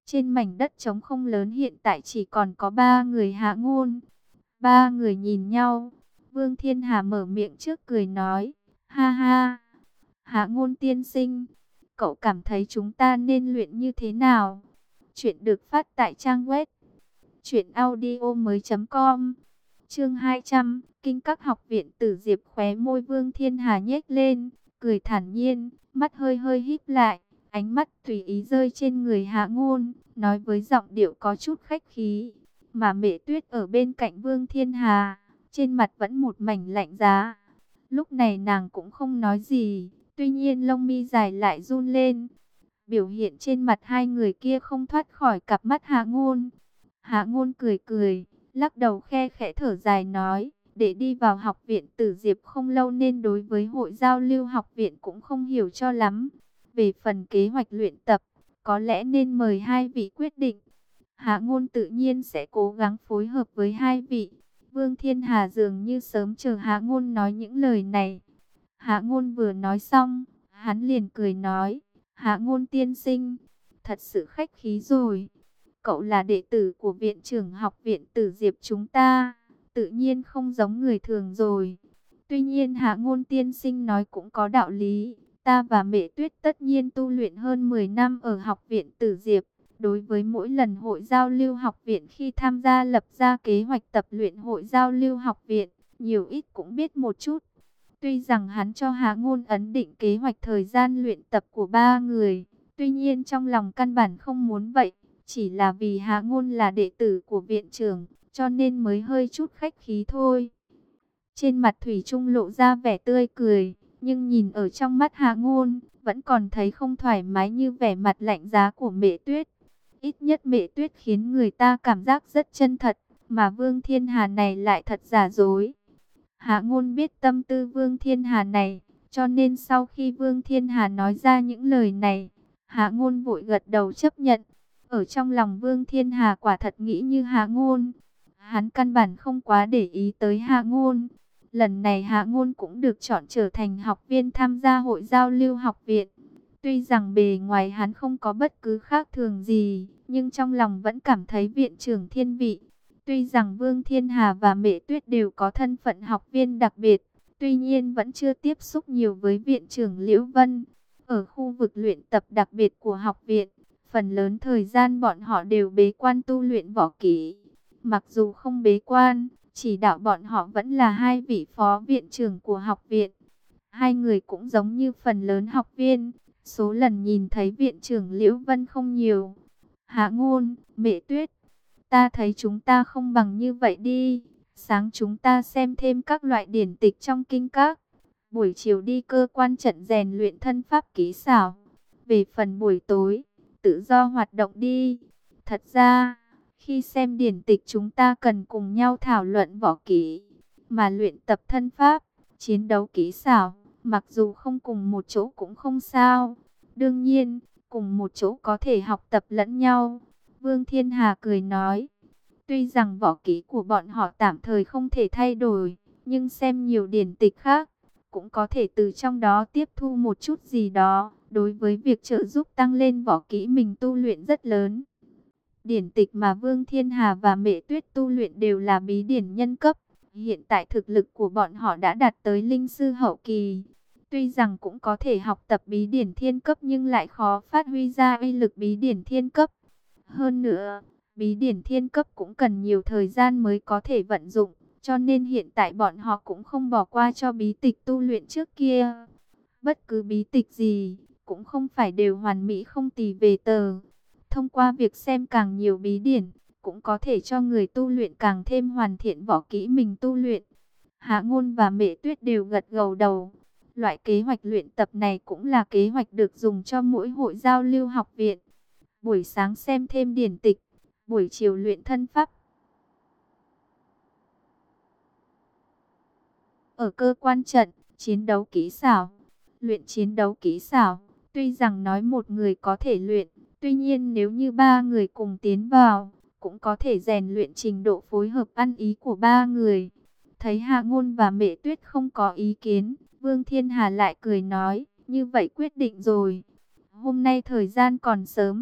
Trên mảnh đất trống không lớn hiện tại chỉ còn có 3 người Hạ Ngôn. 3 người nhìn nhau. Vương Thiên Hà mở miệng trước cười nói, ha ha, Hạ Ngôn tiên sinh, cậu cảm thấy chúng ta nên luyện như thế nào? Chuyện được phát tại trang web truyệnaudiomoi.com. Chương 200, Kinh Các Học viện Tử Diệp. Khóe môi Vương Thiên Hà nhếch lên, cười thản nhiên, mắt hơi hơi híp lại, ánh mắt tùy ý rơi trên người Hạ Ngôn, nói với giọng điệu có chút khách khí. Mà Mễ Tuyết ở bên cạnh Vương Thiên Hà, trên mặt vẫn một mảnh lạnh giá. Lúc này nàng cũng không nói gì, tuy nhiên lông mi dài lại run lên. Biểu hiện trên mặt hai người kia không thoát khỏi cặp mắt Hạ Ngôn. Hạ Ngôn cười cười, lắc đầu khe khẽ thở dài nói, để đi vào học viện Tử Diệp không lâu nên đối với hội giao lưu học viện cũng không hiểu cho lắm. Về phần kế hoạch luyện tập, có lẽ nên mời hai vị quyết định. Hạ Ngôn tự nhiên sẽ cố gắng phối hợp với hai vị. Vương Thiên Hà dường như sớm chờ Hạ Ngôn nói những lời này. Hạ Ngôn vừa nói xong, hắn liền cười nói, Hạ Ngôn tiên sinh, thật sự khách khí rồi. Cậu là đệ tử của viện trưởng học viện Tử Diệp chúng ta, tự nhiên không giống người thường rồi. Tuy nhiên Hạ Ngôn tiên sinh nói cũng có đạo lý. Ta và Mễ Tuyết tất nhiên tu luyện hơn 10 năm ở học viện Tử Diệp. Đối với mỗi lần hội giao lưu học viện khi tham gia lập ra kế hoạch tập luyện hội giao lưu học viện, nhiều ít cũng biết một chút. Tuy rằng hắn cho Hạ Ngôn ấn định kế hoạch thời gian luyện tập của 3 người, tuy nhiên trong lòng căn bản không muốn vậy, chỉ là vì Hạ Ngôn là đệ tử của viện trưởng, cho nên mới hơi chút khách khí thôi. Trên mặt Thủy Trung lộ ra vẻ tươi cười, nhưng nhìn ở trong mắt Hạ Ngôn, vẫn còn thấy không thoải mái như vẻ mặt lạnh giá của Mễ Tuyết. Ít nhất Mễ Tuyết khiến người ta cảm giác rất chân thật, mà Vương Thiên Hà này lại thật giả dối. Hạ Ngôn biết tâm tư Vương Thiên Hà này, cho nên sau khi Vương Thiên Hà nói ra những lời này, Hạ Ngôn vội gật đầu chấp nhận. Ở trong lòng Vương Thiên Hà quả thật nghĩ như Hạ Ngôn. Hắn căn bản không quá để ý tới Hạ Ngôn. Lần này Hạ Ngôn cũng được chọn trở thành học viên tham gia hội giao lưu học viện. Tuy rằng bề ngoài hắn không có bất cứ khác thường gì, nhưng trong lòng vẫn cảm thấy viện trưởng thiên vị. Tuy rằng Vương Thiên Hà và Mễ Tuyết đều có thân phận học viên đặc biệt, tuy nhiên vẫn chưa tiếp xúc nhiều với viện trưởng Liễu Vân. Ở khu vực luyện tập đặc biệt của học viện, phần lớn thời gian bọn họ đều bế quan tu luyện võ kỹ. Mặc dù không bế quan, chỉ đạo bọn họ vẫn là hai vị phó viện trưởng của học viện. Hai người cũng giống như phần lớn học viên, số lần nhìn thấy viện trưởng Liễu Vân không nhiều. Hạ Ngôn, Mễ Tuyết, ta thấy chúng ta không bằng như vậy đi. Sáng chúng ta xem thêm các loại điển tịch trong kinh các. Buổi chiều đi cơ quan trận rèn luyện thân pháp kỹ xảo. Về phần buổi tối, tự do hoạt động đi. Thật ra, khi xem điển tịch chúng ta cần cùng nhau thảo luận võ kỹ, mà luyện tập thân pháp, chiến đấu kỹ xảo. Mặc dù không cùng một chỗ cũng không sao. Đương nhiên, cùng một chỗ có thể học tập lẫn nhau. Vương Thiên Hà cười nói. Tuy rằng võ kỹ của bọn họ tạm thời không thể thay đổi, nhưng xem nhiều điển tịch khác, cũng có thể từ trong đó tiếp thu một chút gì đó. Đối với việc trợ giúp tăng lên võ kỹ mình tu luyện rất lớn. Điển tịch mà Vương Thiên Hà và Mễ Tuyết tu luyện đều là bí điển nhân cấp. Hiện tại thực lực của bọn họ đã đạt tới linh sư hậu kỳ. Tuy rằng cũng có thể học tập bí điển thiên cấp nhưng lại khó phát huy ra uy lực bí điển thiên cấp. Hơn nữa, bí điển thiên cấp cũng cần nhiều thời gian mới có thể vận dụng. Cho nên hiện tại bọn họ cũng không bỏ qua cho bí tịch tu luyện trước kia. Bất cứ bí tịch gì, cũng không phải đều hoàn mỹ không tì về tờ. Thông qua việc xem càng nhiều bí điển, cũng có thể cho người tu luyện càng thêm hoàn thiện võ kỹ mình tu luyện. Hạ Ngôn và Mễ Tuyết đều gật gđầu đầu. Loại kế hoạch luyện tập này cũng là kế hoạch được dùng cho mỗi hội giao lưu học viện. Buổi sáng xem thêm điển tịch, buổi chiều luyện thân pháp. Ở cơ quan trận, chiến đấu kỹ xảo. Luyện chiến đấu kỹ xảo, tuy rằng nói một người có thể luyện, tuy nhiên nếu như 3 người cùng tiến vào, cũng có thể rèn luyện trình độ phối hợp ăn ý của 3 người. Thấy Hạ Ngôn và Mễ Tuyết không có ý kiến, Vương Thiên Hà lại cười nói, như vậy quyết định rồi. Hôm nay thời gian còn sớm,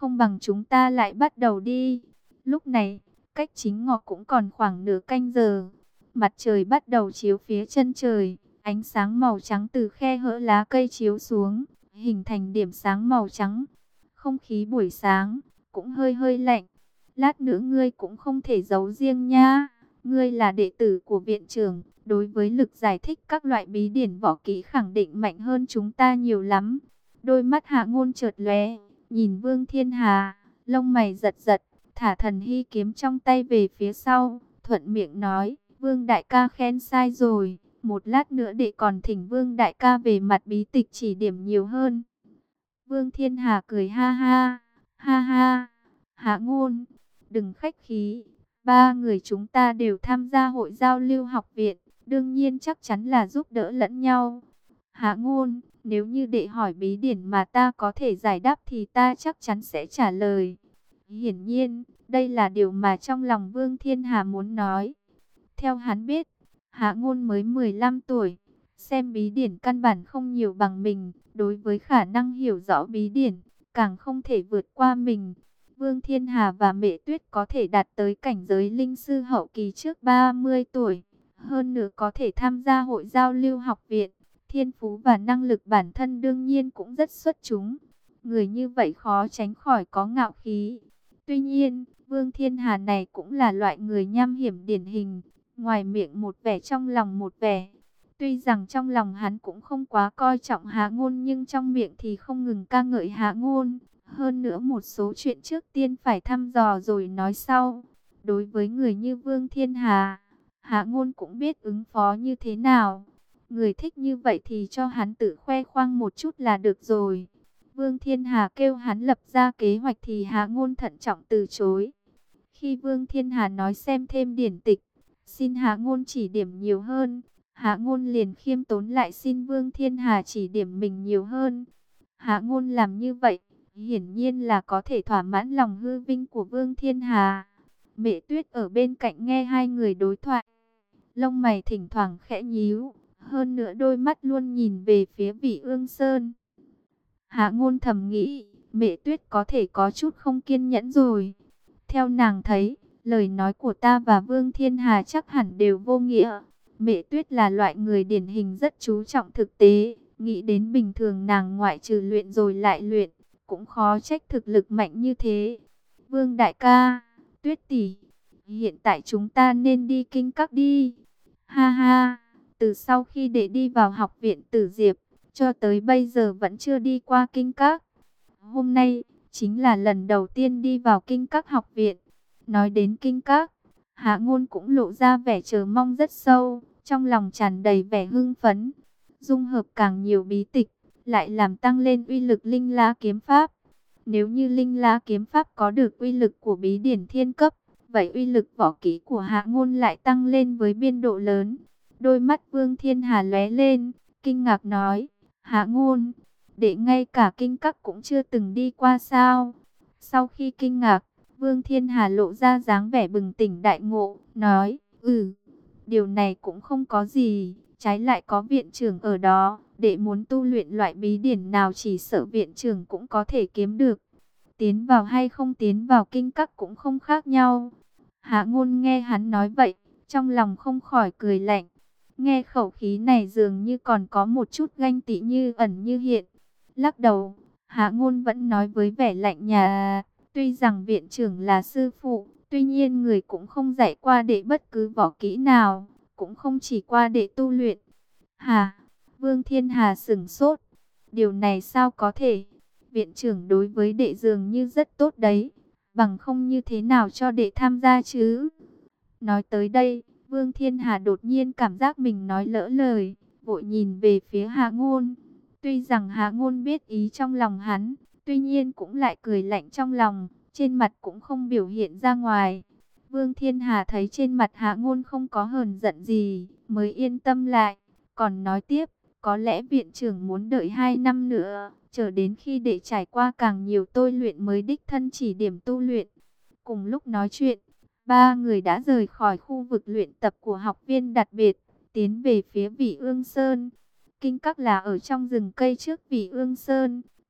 không bằng chúng ta lại bắt đầu đi. Lúc này, cách chính ngọ cũng còn khoảng nửa canh giờ. Mặt trời bắt đầu chiếu phía chân trời, ánh sáng màu trắng từ khe hở lá cây chiếu xuống, hình thành điểm sáng màu trắng. Không khí buổi sáng cũng hơi hơi lạnh. Lát nữa ngươi cũng không thể giấu riêng nha. Ngươi là đệ tử của viện trưởng, đối với lực giải thích các loại bí điển võ kỹ khẳng định mạnh hơn chúng ta nhiều lắm. Đôi mắt Hạ Ngôn chợt lóe, nhìn Vương Thiên Hà, lông mày giật giật, thả thần hy kiếm trong tay về phía sau, thuận miệng nói, Vương đại ca khen sai rồi, một lát nữa để còn thỉnh Vương đại ca về mặt bí tịch chỉ điểm nhiều hơn. Vương Thiên Hà cười ha ha, ha ha, Hạ Ngôn, đừng khách khí, ba người chúng ta đều tham gia hội giao lưu học viện, đương nhiên chắc chắn là giúp đỡ lẫn nhau. Hạ Ngôn, nếu như đệ hỏi bí điển mà ta có thể giải đáp thì ta chắc chắn sẽ trả lời. Hiển nhiên, đây là điều mà trong lòng Vương Thiên Hà muốn nói. Theo hắn biết, Hạ Ngôn mới 15 tuổi, xem bí điển căn bản không nhiều bằng mình, đối với khả năng hiểu rõ bí điển, càng không thể vượt qua mình. Vương Thiên Hà và Mễ Tuyết có thể đạt tới cảnh giới linh sư hậu kỳ trước 30 tuổi, hơn nữa có thể tham gia hội giao lưu học viện, thiên phú và năng lực bản thân đương nhiên cũng rất xuất chúng. Người như vậy khó tránh khỏi có ngạo khí. Tuy nhiên, Vương Thiên Hà này cũng là loại người nham hiểm điển hình, ngoài miệng một vẻ trong lòng một vẻ. Tuy rằng trong lòng hắn cũng không quá coi trọng Hạ Ngôn nhưng trong miệng thì không ngừng ca ngợi Hạ Ngôn. Hơn nữa một số chuyện trước tiên phải thăm dò rồi nói sau. Đối với người như Vương Thiên Hà, Hạ Ngôn cũng biết ứng phó như thế nào. Người thích như vậy thì cho hắn tự khoe khoang một chút là được rồi. Vương Thiên Hà kêu hắn lập ra kế hoạch thì Hạ Ngôn thận trọng từ chối. Khi Vương Thiên Hà nói xem thêm điển tịch, xin Hạ Ngôn chỉ điểm nhiều hơn, Hạ Ngôn liền khiêm tốn lại xin Vương Thiên Hà chỉ điểm mình nhiều hơn. Hạ Ngôn làm như vậy, hiển nhiên là có thể thỏa mãn lòng hư vinh của Vương Thiên Hà. Mễ Tuyết ở bên cạnh nghe hai người đối thoại, lông mày thỉnh thoảng khẽ nhíu, hơn nữa đôi mắt luôn nhìn về phía Vị Ương Sơn. Hạ Ngôn thầm nghĩ, Mễ Tuyết có thể có chút không kiên nhẫn rồi. Theo nàng thấy, lời nói của ta và Vương Thiên Hà chắc hẳn đều vô nghĩa. Mễ Tuyết là loại người điển hình rất chú trọng thực tế, nghĩ đến bình thường nàng ngoại trừ luyện rồi lại luyện, cũng khó trách thực lực mạnh như thế. Vương đại ca, Tuyết tỷ, hiện tại chúng ta nên đi Kinh Các đi. Ha ha, từ sau khi đệ đi vào học viện Tử Diệp, cho tới bây giờ vẫn chưa đi qua Kinh Các. Hôm nay chính là lần đầu tiên đi vào Kinh Các học viện. Nói đến Kinh Các, Hạ Ngôn cũng lộ ra vẻ chờ mong rất sâu, trong lòng tràn đầy vẻ hưng phấn. Dung hợp càng nhiều bí tịch, lại làm tăng lên uy lực Linh La kiếm pháp. Nếu như Linh La kiếm pháp có được uy lực của bí điển thiên cấp, vậy uy lực võ kỹ của Hạ Ngôn lại tăng lên với biên độ lớn. Đôi mắt Vương Thiên Hà lóe lên, kinh ngạc nói, Hạ Ngôn, đệ ngay cả Kinh Các cũng chưa từng đi qua sao? Sau khi kinh ngạc, Vương Thiên Hà lộ ra dáng vẻ bừng tỉnh đại ngộ, nói, điều này cũng không có gì, trái lại có viện trưởng ở đó, đệ muốn tu luyện loại bí điển nào chỉ sợ viện trưởng cũng có thể kiếm được. Tiến vào hay không tiến vào Kinh Các cũng không khác nhau. Hạ Ngôn nghe hắn nói vậy, trong lòng không khỏi cười lạnh. Nghe khẩu khí này dường như còn có một chút ganh tị như ẩn như hiện. Lắc đầu, Hạ Ngôn vẫn nói với vẻ lạnh nhạt, tuy rằng viện trưởng là sư phụ, tuy nhiên người cũng không dạy qua đệ bất cứ võ kỹ nào, cũng không chỉ qua đệ tu luyện. Hà, Vương Thiên Hà sửng sốt, điều này sao có thể? Viện trưởng đối với đệ dường như rất tốt đấy, bằng không như thế nào cho đệ tham gia chứ? Nói tới đây, Vương Thiên Hà đột nhiên cảm giác mình nói lỡ lời, vội nhìn về phía Hạ Ngôn. Tuy rằng Hạ Ngôn biết ý trong lòng hắn, tuy nhiên cũng lại cười lạnh trong lòng, trên mặt cũng không biểu hiện ra ngoài. Vương Thiên Hà thấy trên mặt Hạ Ngôn không có hờn giận gì, mới yên tâm lại, còn nói tiếp, có lẽ viện trưởng muốn đợi 2 năm nữa, chờ đến khi để trải qua càng nhiều tôi luyện mới đích thân chỉ điểm tu luyện. Cùng lúc nói chuyện, ba người đã rời khỏi khu vực luyện tập của học viên đặc biệt, tiến về phía Vị Ương Sơn. Kinh Các là ở trong rừng cây trước Vị Ương Sơn,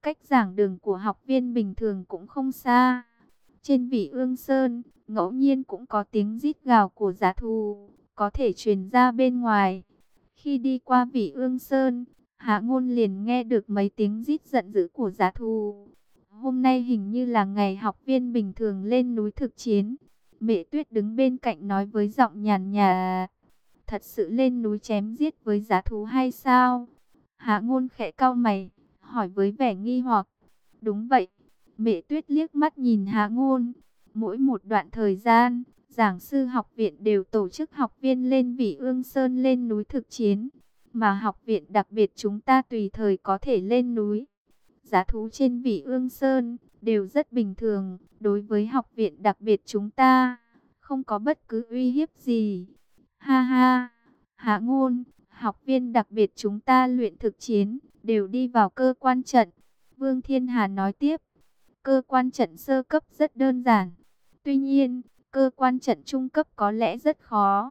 cách giảng đường của học viên bình thường cũng không xa. Trên Vĩ Ương Sơn, ngẫu nhiên cũng có tiếng rít gào của dã thú, có thể truyền ra bên ngoài. Khi đi qua Vĩ Ương Sơn, Hạ Ngôn liền nghe được mấy tiếng rít giận dữ của dã thú. Hôm nay hình như là ngày học viên bình thường lên núi thực chiến. Mẹ Tuyết đứng bên cạnh nói với giọng nhàn nhạt, thật sự lên núi chém giết với dã thú hay sao? Hạ Ngôn khẽ cau mày, hỏi với vẻ nghi hoặc. Đúng vậy. Mẹ Tuyết liếc mắt nhìn Hạ Ngôn. Mỗi một đoạn thời gian, giảng sư học viện đều tổ chức học viên lên Vĩ Ương Sơn lên núi thực chiến. Mà học viện đặc biệt chúng ta tùy thời có thể lên núi. Dã thú trên Vĩ Ương Sơn đều rất bình thường. Đối với học viện đặc biệt chúng ta, không có bất cứ uy hiếp gì. Ha ha, Hạ Ngôn, học viên đặc biệt chúng ta luyện thực chiến, đều đi vào cơ quan trận. Vương Thiên Hà nói tiếp, cơ quan trận sơ cấp rất đơn giản. Tuy nhiên, cơ quan trận trung cấp có lẽ rất khó.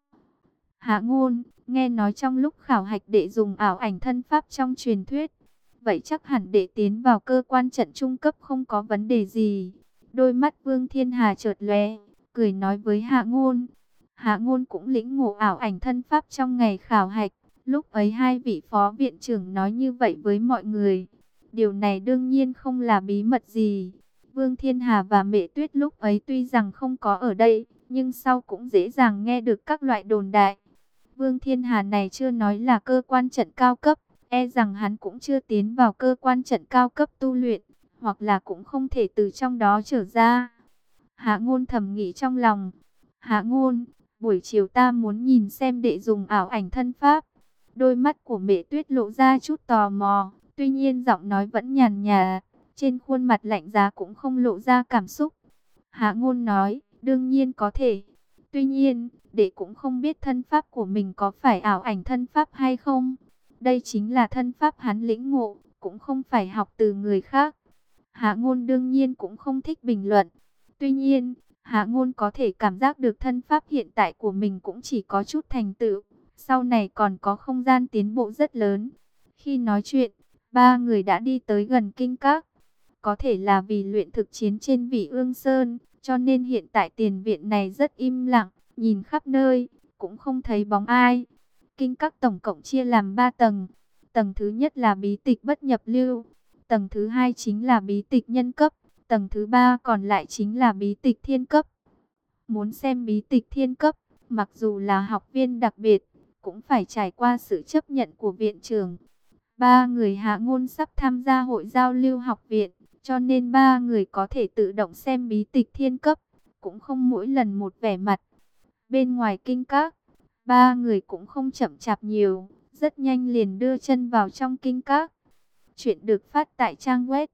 Hạ Ngôn, nghe nói trong lúc khảo hạch đệ dùng ảo ảnh thân pháp trong truyền thuyết. Vậy chắc hẳn đệ tiến vào cơ quan trận trung cấp không có vấn đề gì. Đôi mắt Vương Thiên Hà chợt lóe, cười nói với Hạ Ngôn. Hạ Ngôn cũng lĩnh ngộ ảo ảnh thân pháp trong ngày khảo hạch. Lúc ấy hai vị phó viện trưởng nói như vậy với mọi người. Điều này đương nhiên không là bí mật gì. Vương Thiên Hà và Mẹ Tuyết lúc ấy tuy rằng không có ở đây, nhưng sau cũng dễ dàng nghe được các loại đồn đại. Vương Thiên Hà này chưa nói là cơ quan trận cao cấp, e rằng hắn cũng chưa tiến vào cơ quan trận cao cấp tu luyện, hoặc là cũng không thể từ trong đó trở ra. Hạ Ngôn thầm nghĩ trong lòng, Hạ Ngôn, buổi chiều ta muốn nhìn xem đệ dùng ảo ảnh thân pháp. Đôi mắt của Mẹ Tuyết lộ ra chút tò mò, tuy nhiên giọng nói vẫn nhàn nhạt, trên khuôn mặt lạnh giá cũng không lộ ra cảm xúc. Hạ Ngôn nói, đương nhiên có thể. Tuy nhiên, đệ cũng không biết thân pháp của mình có phải ảo ảnh thân pháp hay không. Đây chính là thân pháp hắn lĩnh ngộ, cũng không phải học từ người khác. Hạ Ngôn đương nhiên cũng không thích bình luận. Tuy nhiên, Hạ Ngôn có thể cảm giác được thân pháp hiện tại của mình cũng chỉ có chút thành tựu. Sau này còn có không gian tiến bộ rất lớn. Khi nói chuyện, ba người đã đi tới gần Kinh Các. Có thể là vì luyện thực chiến trên Vĩ Ương Sơn, cho nên hiện tại tiền viện này rất im lặng, nhìn khắp nơi, cũng không thấy bóng ai. Kinh Các tổng cộng chia làm 3 tầng. Tầng thứ nhất là bí tịch bất nhập lưu. Tầng thứ hai chính là bí tịch nhân cấp. Tầng thứ ba còn lại chính là bí tịch thiên cấp. Muốn xem bí tịch thiên cấp, mặc dù là học viên đặc biệt, cũng phải trải qua sự chấp nhận của viện trưởng. Ba người Hạ Ngôn sắp tham gia hội giao lưu học viện, cho nên ba người có thể tự động xem bí tịch thiên cấp, cũng không mỗi lần một vẻ mặt. Bên ngoài Kinh Các, ba người cũng không chậm chạp nhiều, rất nhanh liền đưa chân vào trong Kinh Các. Chuyện được phát tại trang web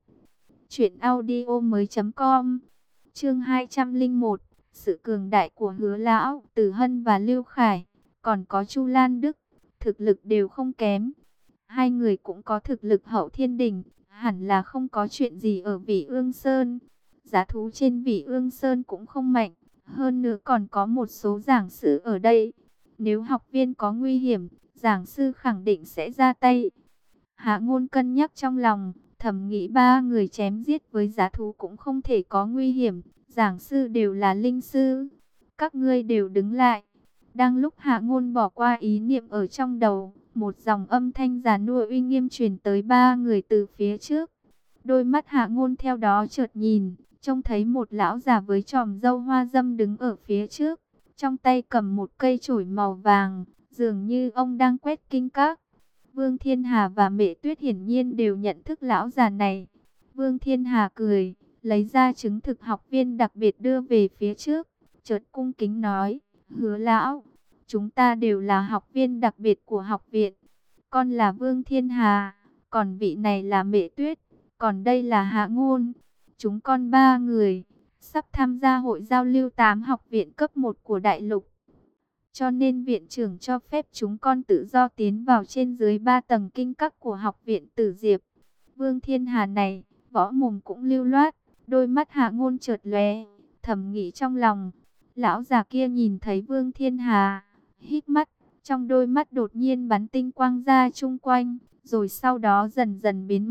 truyệnaudiomoi.com. Chương 201, sự cường đại của Hứa lão, Từ Hân và Lưu Khải, còn có Chu Lan Đức, thực lực đều không kém. Hai người cũng có thực lực hậu thiên đỉnh, hẳn là không có chuyện gì ở Vĩ Ương Sơn. Giá thú trên Vĩ Ương Sơn cũng không mạnh, hơn nữa còn có một số giảng sư ở đây. Nếu học viên có nguy hiểm, giảng sư khẳng định sẽ ra tay. Hạ Ngôn cân nhắc trong lòng, thầm nghĩ ba người chém giết với giá thú cũng không thể có nguy hiểm, giảng sư đều là linh sư. Các ngươi đều đứng lại. Đang lúc Hạ Ngôn bỏ qua ý niệm ở trong đầu, một dòng âm thanh già nua uy nghiêm truyền tới ba người từ phía trước. Đôi mắt Hạ Ngôn theo đó chợt nhìn, trông thấy một lão già với chòm râu hoa râm đứng ở phía trước, trong tay cầm một cây chổi màu vàng, dường như ông đang quét Kinh Các. Vương Thiên Hà và Mẹ Tuyết hiển nhiên đều nhận thức lão già này. Vương Thiên Hà cười, lấy ra chứng thực học viên đặc biệt đưa về phía trước, chợt cung kính nói, Hứa lão, chúng ta đều là học viên đặc biệt của học viện. Con là Vương Thiên Hà, còn vị này là Mẹ Tuyết, còn đây là Hạ Ngôn. Chúng con ba người, sắp tham gia hội giao lưu 8 học viện cấp 1 của đại lục. Cho nên viện trưởng cho phép chúng con tự do tiến vào trên dưới 3 tầng Kinh Các của học viện Tử Diệp. Vương Thiên Hà này, võ mồm cũng lưu loát, đôi mắt Hạ Ngôn chợt lóe, thầm nghĩ trong lòng. Lão già kia nhìn thấy Vương Thiên Hà, hít mắt, trong đôi mắt đột nhiên bắn tinh quang ra chung quanh, rồi sau đó dần dần biến mất.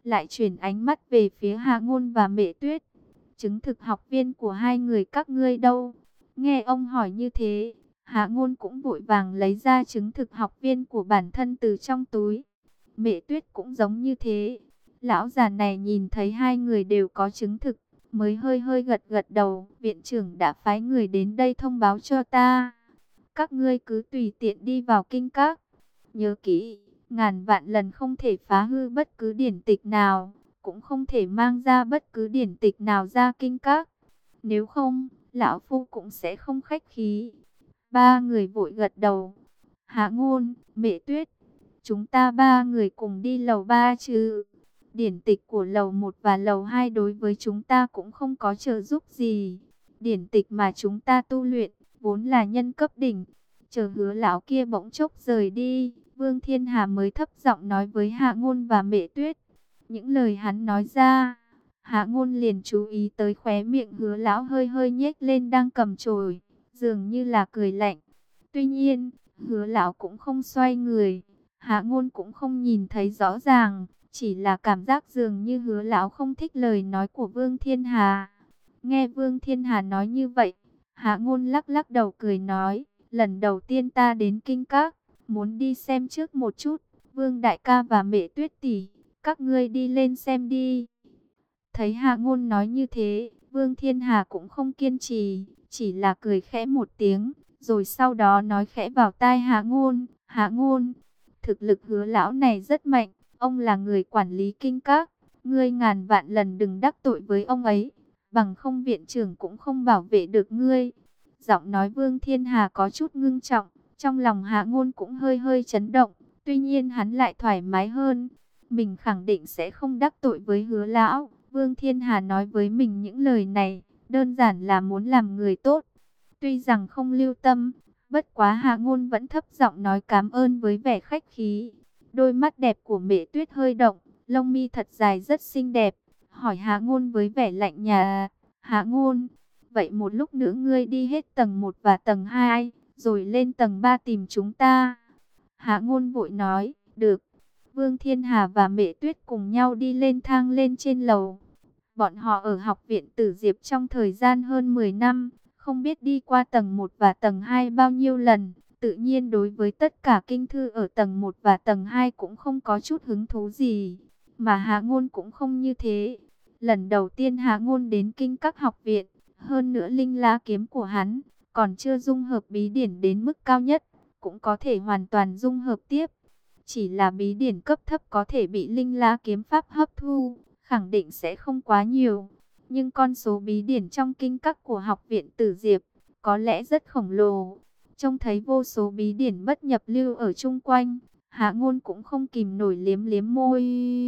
lại chuyển ánh mắt về phía Hạ Ngôn và Mễ Tuyết. Chứng thực học viên của hai người các ngươi đâu? Nghe ông hỏi như thế, Hạ Ngôn cũng vội vàng lấy ra chứng thực học viên của bản thân từ trong túi. Mễ Tuyết cũng giống như thế. Lão già này nhìn thấy hai người đều có chứng thực, mới hơi hơi gật gật đầu. Viện trưởng đã phái người đến đây thông báo cho ta. Các ngươi cứ tùy tiện đi vào kinh các. Nhớ kỹ, ngàn vạn lần không thể phá hư bất cứ điển tịch nào, cũng không thể mang ra bất cứ điển tịch nào ra kinh các. Nếu không, lão phu cũng sẽ không khách khí. Ba người vội gật đầu. Hạ Ngôn, Mễ Tuyết, chúng ta ba người cùng đi lầu 3 chứ? Điển tịch của lầu 1 và lầu 2 đối với chúng ta cũng không có trợ giúp gì. Điển tịch mà chúng ta tu luyện vốn là nhân cấp đỉnh. Chờ Hứa lão kia bỗng chốc rời đi, Vương Thiên Hà mới thấp giọng nói với Hạ Ngôn và Mễ Tuyết. Những lời hắn nói ra, Hạ Ngôn liền chú ý tới khóe miệng Hứa lão hơi hơi nhếch lên đang cầm chổi, dường như là cười lạnh. Tuy nhiên, Hứa lão cũng không xoay người, Hạ Ngôn cũng không nhìn thấy rõ ràng, chỉ là cảm giác dường như Hứa lão không thích lời nói của Vương Thiên Hà. Nghe Vương Thiên Hà nói như vậy, Hạ Ngôn lắc lắc đầu cười nói, lần đầu tiên ta đến kinh các, muốn đi xem trước một chút. Vương đại ca và Mễ Tuyết tỷ, các ngươi đi lên xem đi. Thấy Hạ Ngôn nói như thế, Vương Thiên Hà cũng không kiên trì, chỉ là cười khẽ một tiếng, rồi sau đó nói khẽ vào tai Hạ Ngôn. Hạ Ngôn, thực lực Hứa lão này rất mạnh, ông là người quản lý kinh các, ngươi ngàn vạn lần đừng đắc tội với ông ấy, bằng không viện trưởng cũng không bảo vệ được ngươi. Giọng nói Vương Thiên Hà có chút ngưng trọng, trong lòng Hạ Ngôn cũng hơi hơi chấn động, tuy nhiên hắn lại thoải mái hơn. Mình khẳng định sẽ không đắc tội với Hứa lão. Vương Thiên Hà nói với mình những lời này, đơn giản là muốn làm người tốt. Tuy rằng không lưu tâm, bất quá Hạ Ngôn vẫn thấp giọng nói cảm ơn với vẻ khách khí. Đôi mắt đẹp của Mễ Tuyết hơi động, lông mi thật dài rất xinh đẹp, hỏi Hạ Ngôn với vẻ lạnh nhạt. Hạ Ngôn, vậy một lúc nữa ngươi đi hết tầng 1 và tầng 2, rồi lên tầng 3 tìm chúng ta. Hạ Ngôn vội nói, được. Vương Thiên Hà và Mễ Tuyết cùng nhau đi lên thang lên trên lầu. Bọn họ ở học viện Tử Diệp trong thời gian hơn 10 năm, không biết đi qua tầng 1 và tầng 2 bao nhiêu lần. Tự nhiên đối với tất cả kinh thư ở tầng 1 và tầng 2 cũng không có chút hứng thú gì. Mà Hạ Ngôn cũng không như thế. Lần đầu tiên Hạ Ngôn đến kinh các học viện, hơn nữa linh lá kiếm của hắn còn chưa dung hợp bí điển đến mức cao nhất, cũng có thể hoàn toàn dung hợp tiếp. Chỉ là bí điển cấp thấp có thể bị linh lá kiếm pháp hấp thu, khẳng định sẽ không quá nhiều. Nhưng con số bí điển trong kinh các của học viện Tử Diệp có lẽ rất khổng lồ. Trông thấy vô số bí điển bất nhập lưu ở chung quanh, Hạ Ngôn cũng không kìm nổi liếm liếm môi.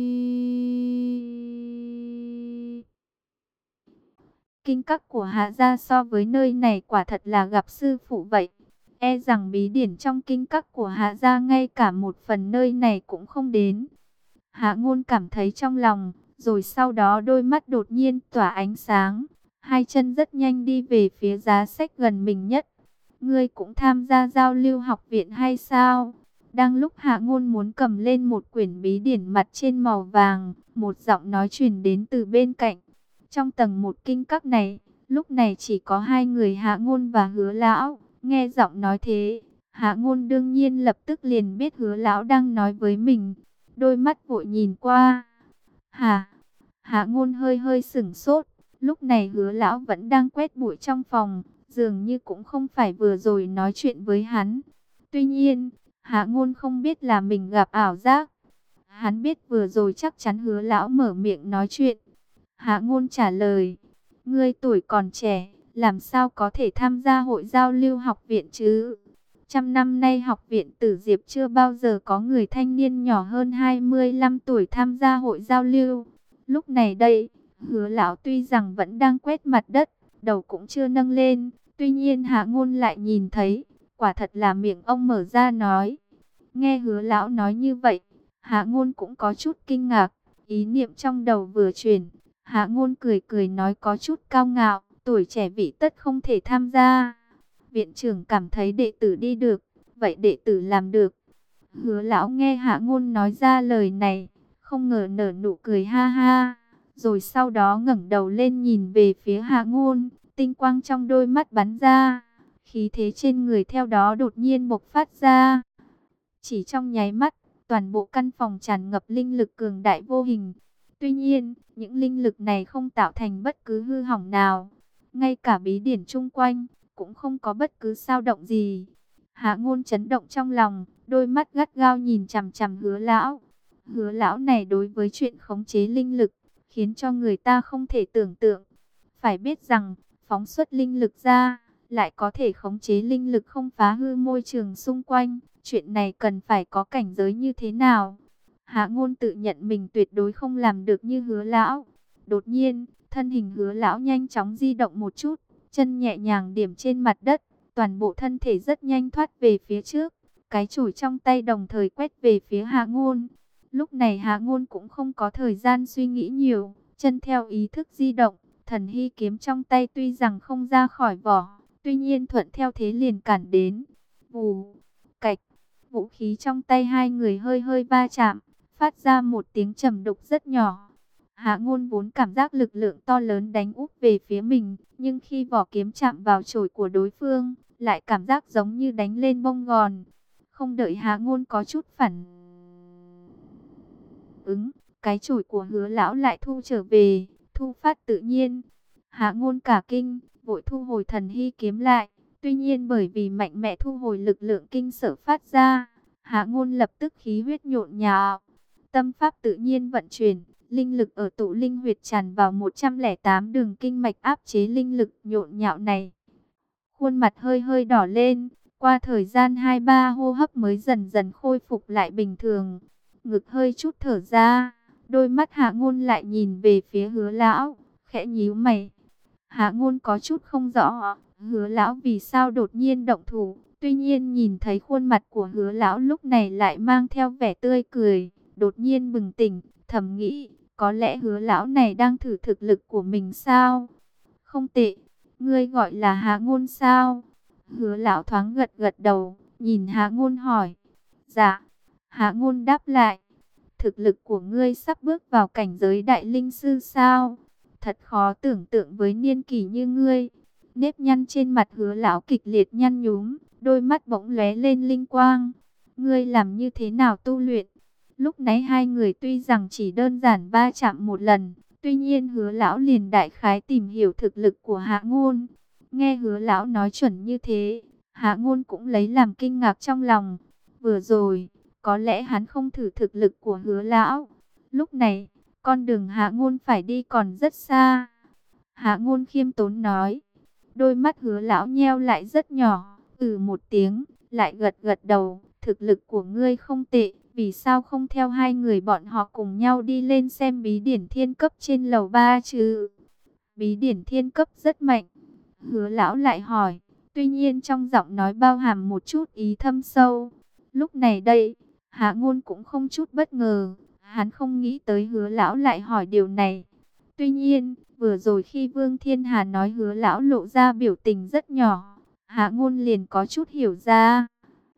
Kinh các của Hạ gia so với nơi này quả thật là gặp sư phụ vậy. E rằng bí điển trong kinh các của Hạ gia ngay cả một phần nơi này cũng không đến. Hạ Ngôn cảm thấy trong lòng, rồi sau đó đôi mắt đột nhiên tỏa ánh sáng. Hai chân rất nhanh đi về phía giá sách gần mình nhất. Ngươi cũng tham gia giao lưu học viện hay sao? Đang lúc Hạ Ngôn muốn cầm lên một quyển bí điển mặt trên màu vàng, một giọng nói truyền đến từ bên cạnh. Trong tầng 1 kinh các này, lúc này chỉ có hai người Hạ Ngôn và Hứa lão. Nghe giọng nói thế, Hạ Ngôn đương nhiên lập tức liền biết Hứa lão đang nói với mình. Đôi mắt vội nhìn qua. Hạ Ngôn hơi hơi sửng sốt. Lúc này Hứa lão vẫn đang quét bụi trong phòng, dường như cũng không phải vừa rồi nói chuyện với hắn. Tuy nhiên, Hạ Ngôn không biết là mình gặp ảo giác. Hắn biết vừa rồi chắc chắn Hứa lão mở miệng nói chuyện. Hạ Ngôn trả lời, ngươi tuổi còn trẻ, làm sao có thể tham gia hội giao lưu học viện chứ? Trăm năm nay học viện Tử Diệp chưa bao giờ có người thanh niên nhỏ hơn 25 tuổi tham gia hội giao lưu. Lúc này đây, Hứa lão tuy rằng vẫn đang quét mặt đất, đầu cũng chưa nâng lên, tuy nhiên Hạ Ngôn lại nhìn thấy, quả thật là miệng ông mở ra nói. Nghe Hứa lão nói như vậy, Hạ Ngôn cũng có chút kinh ngạc, ý niệm trong đầu vừa chuyển, Hạ Ngôn cười cười nói có chút cao ngạo, tuổi trẻ vị tất không thể tham gia. Viện trưởng cảm thấy đệ tử đi được, vậy đệ tử làm được. Hứa lão nghe Hạ Ngôn nói ra lời này, không ngờ nở nụ cười ha ha. Rồi sau đó ngẩng đầu lên nhìn về phía Hạ Ngôn, tinh quang trong đôi mắt bắn ra, khí thế trên người theo đó đột nhiên bộc phát ra. Chỉ trong nháy mắt, toàn bộ căn phòng tràn ngập linh lực cường đại vô hình. Tuy nhiên, những linh lực này không tạo thành bất cứ hư hỏng nào. Ngay cả bí điển chung quanh, cũng không có bất cứ dao động gì. Hạ Ngôn chấn động trong lòng, đôi mắt gắt gao nhìn chằm chằm Hứa lão. Hứa lão này đối với chuyện khống chế linh lực, khiến cho người ta không thể tưởng tượng. Phải biết rằng, phóng xuất linh lực ra, lại có thể khống chế linh lực không phá hư môi trường xung quanh. Chuyện này cần phải có cảnh giới như thế nào? Hạ Ngôn tự nhận mình tuyệt đối không làm được như Hứa lão. Đột nhiên, thân hình Hứa lão nhanh chóng di động một chút, chân nhẹ nhàng điểm trên mặt đất, toàn bộ thân thể rất nhanh thoát về phía trước. Cái chổi trong tay đồng thời quét về phía Hạ Ngôn. Lúc này Hạ Ngôn cũng không có thời gian suy nghĩ nhiều, chân theo ý thức di động, thần hy kiếm trong tay tuy rằng không ra khỏi vỏ, tuy nhiên thuận theo thế liền cản đến. Vù, cạch, vũ khí trong tay hai người hơi hơi va chạm, phát ra một tiếng trầm đục rất nhỏ. Hạ Ngôn vốn cảm giác lực lượng to lớn đánh úp về phía mình, nhưng khi vỏ kiếm chạm vào chổi của đối phương, lại cảm giác giống như đánh lên bông gòn. Không đợi Hạ Ngôn có chút phản ứng, cái chổi của Hứa lão lại thu trở về, thu phát tự nhiên. Hạ Ngôn cả kinh, vội thu hồi thần hy kiếm lại. Tuy nhiên bởi vì mạnh mẽ thu hồi lực lượng kinh sở phát ra, Hạ Ngôn lập tức khí huyết nhộn nhạo. Tâm pháp tự nhiên vận chuyển, linh lực ở tụ linh huyệt tràn vào 108 đường kinh mạch áp chế linh lực nhộn nhạo này. Khuôn mặt hơi hơi đỏ lên, qua thời gian 2-3 hô hấp mới dần dần khôi phục lại bình thường. Ngực hơi chút thở ra, đôi mắt Hạ Ngôn lại nhìn về phía Hứa lão, khẽ nhíu mày. Hạ Ngôn có chút không rõ, Hứa lão vì sao đột nhiên động thủ, tuy nhiên nhìn thấy khuôn mặt của Hứa lão lúc này lại mang theo vẻ tươi cười, đột nhiên bừng tỉnh, thầm nghĩ, có lẽ Hứa lão này đang thử thực lực của mình sao? Không tệ, ngươi gọi là Hạ Ngôn sao? Hứa lão thoáng gật gật đầu, nhìn Hạ Ngôn hỏi. Dạ. Hạ Ngôn đáp lại. Thực lực của ngươi sắp bước vào cảnh giới đại linh sư sao? Thật khó tưởng tượng với niên kỷ như ngươi. Nếp nhăn trên mặt Hứa lão kịch liệt nhăn nhúm, đôi mắt bỗng lóe lên linh quang. Ngươi làm như thế nào tu luyện? Lúc nãy hai người tuy rằng chỉ đơn giản va chạm một lần, tuy nhiên Hứa lão liền đại khái tìm hiểu thực lực của Hạ Ngôn. Nghe Hứa lão nói chuẩn như thế, Hạ Ngôn cũng lấy làm kinh ngạc trong lòng. Vừa rồi, có lẽ hắn không thử thực lực của Hứa lão. Lúc này, con đường Hạ Ngôn phải đi còn rất xa. Hạ Ngôn khiêm tốn nói. Đôi mắt Hứa lão nheo lại rất nhỏ, một tiếng, lại gật gật đầu. Thực lực của ngươi không tệ, vì sao không theo hai người bọn họ cùng nhau đi lên xem bí điển thiên cấp trên lầu 3 chứ? Bí điển thiên cấp rất mạnh. Hứa lão lại hỏi, tuy nhiên trong giọng nói bao hàm một chút ý thâm sâu. Lúc này đây, Hạ Ngôn cũng không chút bất ngờ, hắn không nghĩ tới Hứa lão lại hỏi điều này. Tuy nhiên, vừa rồi khi Vương Thiên Hà nói Hứa lão lộ ra biểu tình rất nhỏ, Hạ Ngôn liền có chút hiểu ra.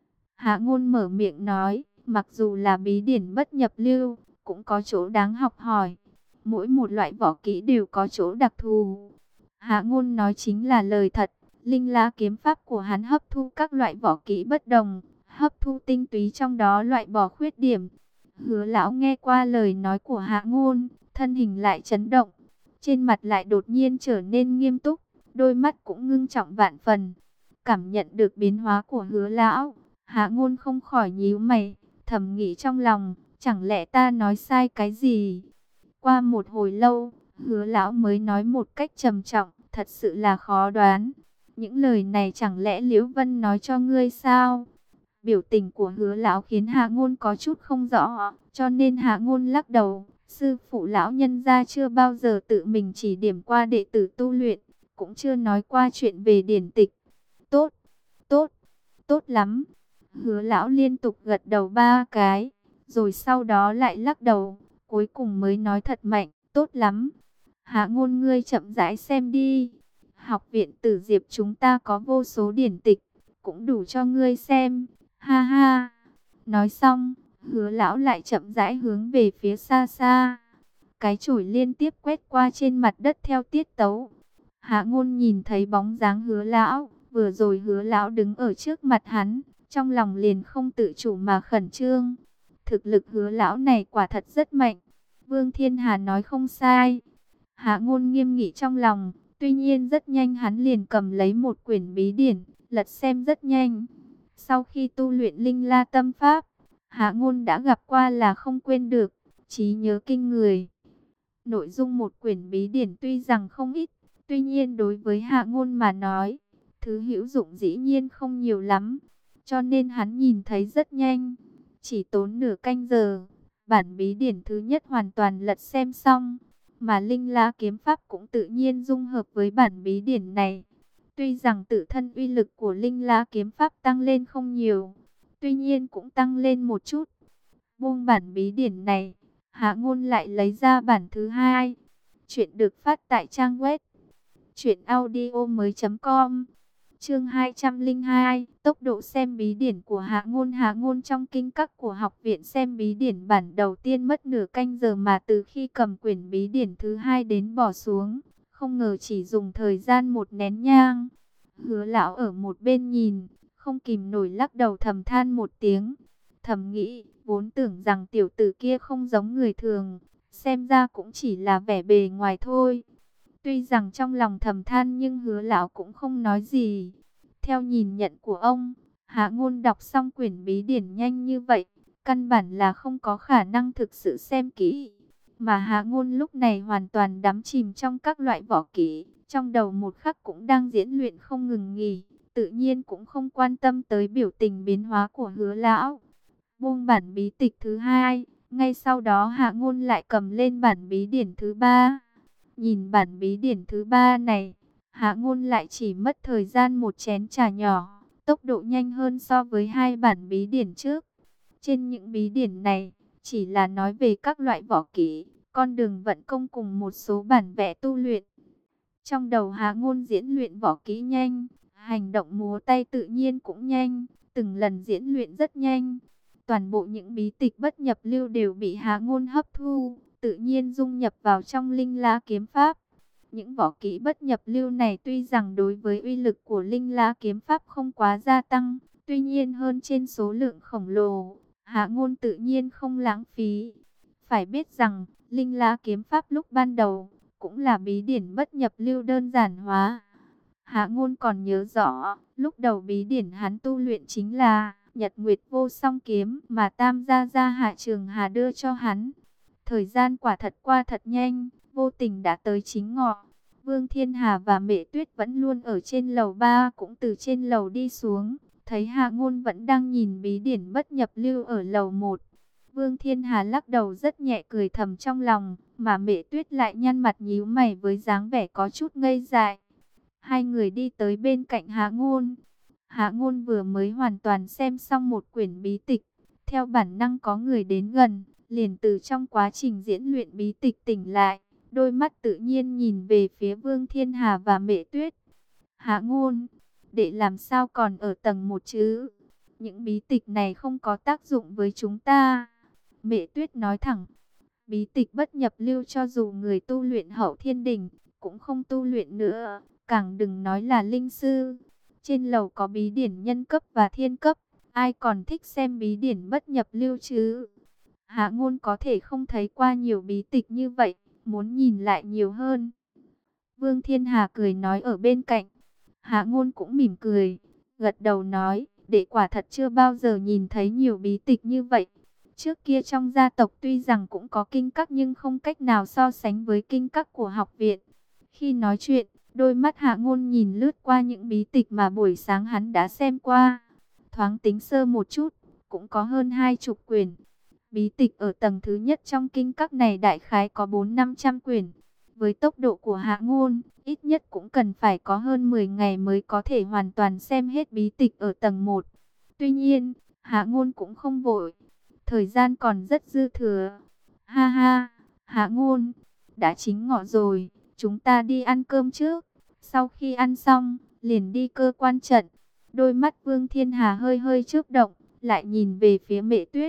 Hạ Ngôn mở miệng nói, mặc dù là bí điển bất nhập lưu, cũng có chỗ đáng học hỏi. Mỗi một loại võ kỹ đều có chỗ đặc thù. Hạ Ngôn nói chính là lời thật. Linh lá kiếm pháp của hắn hấp thu các loại võ kỹ bất đồng, hấp thu tinh túy trong đó loại bỏ khuyết điểm. Hứa lão nghe qua lời nói của Hạ Ngôn, thân hình lại chấn động, trên mặt lại đột nhiên trở nên nghiêm túc, đôi mắt cũng ngưng trọng vạn phần. Cảm nhận được biến hóa của Hứa lão, Hạ Ngôn không khỏi nhíu mày, thầm nghĩ trong lòng, chẳng lẽ ta nói sai cái gì? Qua một hồi lâu, Hứa lão mới nói một cách trầm trọng, thật sự là khó đoán. Những lời này chẳng lẽ Liễu Vân nói cho ngươi sao? Biểu tình của Hứa lão khiến Hạ Ngôn có chút không rõ, cho nên Hạ Ngôn lắc đầu. Sư phụ lão nhân gia chưa bao giờ tự mình chỉ điểm qua đệ tử tu luyện, cũng chưa nói qua chuyện về điển tịch. Tốt, tốt, tốt lắm. Hứa lão liên tục gật đầu 3 cái, rồi sau đó lại lắc đầu, cuối cùng mới nói thật mạnh, tốt lắm. Hạ Ngôn ngươi chậm rãi xem đi. Học viện Tử Diệp chúng ta có vô số điển tịch, cũng đủ cho ngươi xem. Ha ha. Nói xong, Hứa lão lại chậm rãi hướng về phía xa xa. Cái chổi liên tiếp quét qua trên mặt đất theo tiết tấu. Hạ Ngôn nhìn thấy bóng dáng Hứa lão, vừa rồi Hứa lão đứng ở trước mặt hắn, trong lòng liền không tự chủ mà khẩn trương. Thực lực Hứa lão này quả thật rất mạnh. Vương Thiên Hà nói không sai. Hạ Ngôn nghiêm nghị trong lòng, tuy nhiên rất nhanh hắn liền cầm lấy một quyển bí điển, lật xem rất nhanh. Sau khi tu luyện Linh La Tâm Pháp, Hạ Ngôn đã gặp qua là không quên được, trí nhớ kinh người. Nội dung một quyển bí điển tuy rằng không ít, tuy nhiên đối với Hạ Ngôn mà nói, thứ hữu dụng dĩ nhiên không nhiều lắm, cho nên hắn nhìn thấy rất nhanh, chỉ tốn nửa canh giờ, bản bí điển thứ nhất hoàn toàn lật xem xong, mà Linh La kiếm pháp cũng tự nhiên dung hợp với bản bí điển này. Tuy rằng tự thân uy lực của Linh La kiếm pháp tăng lên không nhiều, tuy nhiên cũng tăng lên một chút. Buông bản bí điển này, Hạ Ngôn lại lấy ra bản thứ hai. Chuyện được phát tại trang web truyệnaudiomoi.com. Chương 202, tốc độ xem bí điển của Hạ Ngôn. Hạ Ngôn trong kinh các của học viện xem bí điển bản đầu tiên mất nửa canh giờ, mà từ khi cầm quyển bí điển thứ hai đến bỏ xuống, không ngờ chỉ dùng thời gian một nén nhang. Hứa lão ở một bên nhìn, không kìm nổi lắc đầu thầm than một tiếng. Thầm nghĩ, vốn tưởng rằng tiểu tử kia không giống người thường, xem ra cũng chỉ là vẻ bề ngoài thôi. Tuy rằng trong lòng thầm than nhưng Hứa lão cũng không nói gì. Theo nhìn nhận của ông, Hạ Ngôn đọc xong quyển bí điển nhanh như vậy, căn bản là không có khả năng thực sự xem kỹ. Mà Hạ Ngôn lúc này hoàn toàn đắm chìm trong các loại võ kỹ, trong đầu một khắc cũng đang diễn luyện không ngừng nghỉ, tự nhiên cũng không quan tâm tới biểu tình biến hóa của Hứa lão. Buông bản bí tịch thứ hai, ngay sau đó Hạ Ngôn lại cầm lên bản bí điển thứ ba. Nhìn bản bí điển thứ ba này, Hạ Ngôn lại chỉ mất thời gian một chén trà nhỏ, tốc độ nhanh hơn so với hai bản bí điển trước. Trên những bí điển này, chỉ là nói về các loại võ kỹ, con đường vận công cùng một số bản vẽ tu luyện. Trong đầu Hạ Ngôn diễn luyện võ kỹ nhanh, hành động múa tay tự nhiên cũng nhanh, từng lần diễn luyện rất nhanh. Toàn bộ những bí tịch bất nhập lưu đều bị Hạ Ngôn hấp thu, tự nhiên dung nhập vào trong Linh La kiếm pháp. Những võ kỹ bất nhập lưu này tuy rằng đối với uy lực của Linh La kiếm pháp không quá gia tăng, tuy nhiên hơn trên số lượng khổng lồ, Hạ Ngôn tự nhiên không lãng phí. Phải biết rằng, Linh La kiếm pháp lúc ban đầu cũng là bí điển bất nhập lưu đơn giản hóa. Hạ Ngôn còn nhớ rõ, lúc đầu bí điển hắn tu luyện chính là Nhật Nguyệt Vô Song kiếm mà Tam Gia Gia Hạ Trường Hà đưa cho hắn. Thời gian quả thật qua thật nhanh, vô tình đã tới chính ngọ. Vương Thiên Hà và Mẹ Tuyết vẫn luôn ở trên lầu 3, cũng từ trên lầu đi xuống, thấy Hạ Ngôn vẫn đang nhìn bí điển bất nhập lưu ở lầu 1. Vương Thiên Hà lắc đầu rất nhẹ cười thầm trong lòng, mà Mẹ Tuyết lại nhăn mặt nhíu mày với dáng vẻ có chút ngây dại. Hai người đi tới bên cạnh Hạ Ngôn. Hạ Ngôn vừa mới hoàn toàn xem xong một quyển bí tịch, theo bản năng có người đến gần, liền từ trong quá trình diễn luyện bí tịch tỉnh lại, đôi mắt tự nhiên nhìn về phía Vương Thiên Hà và Mẹ Tuyết. Hạ Ngôn, đệ làm sao còn ở tầng 1 chứ? Những bí tịch này không có tác dụng với chúng ta. Mẹ Tuyết nói thẳng, bí tịch bất nhập lưu cho dù người tu luyện hậu thiên đỉnh, cũng không tu luyện nữa, càng đừng nói là linh sư. Trên lầu có bí điển nhân cấp và thiên cấp, ai còn thích xem bí điển bất nhập lưu chứ? Hạ Ngôn có thể không thấy qua nhiều bí tịch như vậy, muốn nhìn lại nhiều hơn. Vương Thiên Hà cười nói ở bên cạnh. Hạ Ngôn cũng mỉm cười, gật đầu nói, đệ quả thật chưa bao giờ nhìn thấy nhiều bí tịch như vậy. Trước kia trong gia tộc tuy rằng cũng có kinh các nhưng không cách nào so sánh với kinh các của học viện. Khi nói chuyện, đôi mắt Hạ Ngôn nhìn lướt qua những bí tịch mà buổi sáng hắn đã xem qua. Thoáng tính sơ một chút, cũng có hơn 20 quyển. Bí tịch ở tầng thứ nhất trong kinh các này đại khái có 400-500 quyển. Với tốc độ của Hạ Ngôn, ít nhất cũng cần phải có hơn 10 ngày mới có thể hoàn toàn xem hết bí tịch ở tầng 1. Tuy nhiên, Hạ Ngôn cũng không vội. Thời gian còn rất dư thừa. Ha ha, Hạ Ngôn, đã chính ngọ rồi, chúng ta đi ăn cơm trước. Sau khi ăn xong, liền đi cơ quan trận. Đôi mắt Vương Thiên Hà hơi hơi chớp động, lại nhìn về phía Mẹ Tuyết.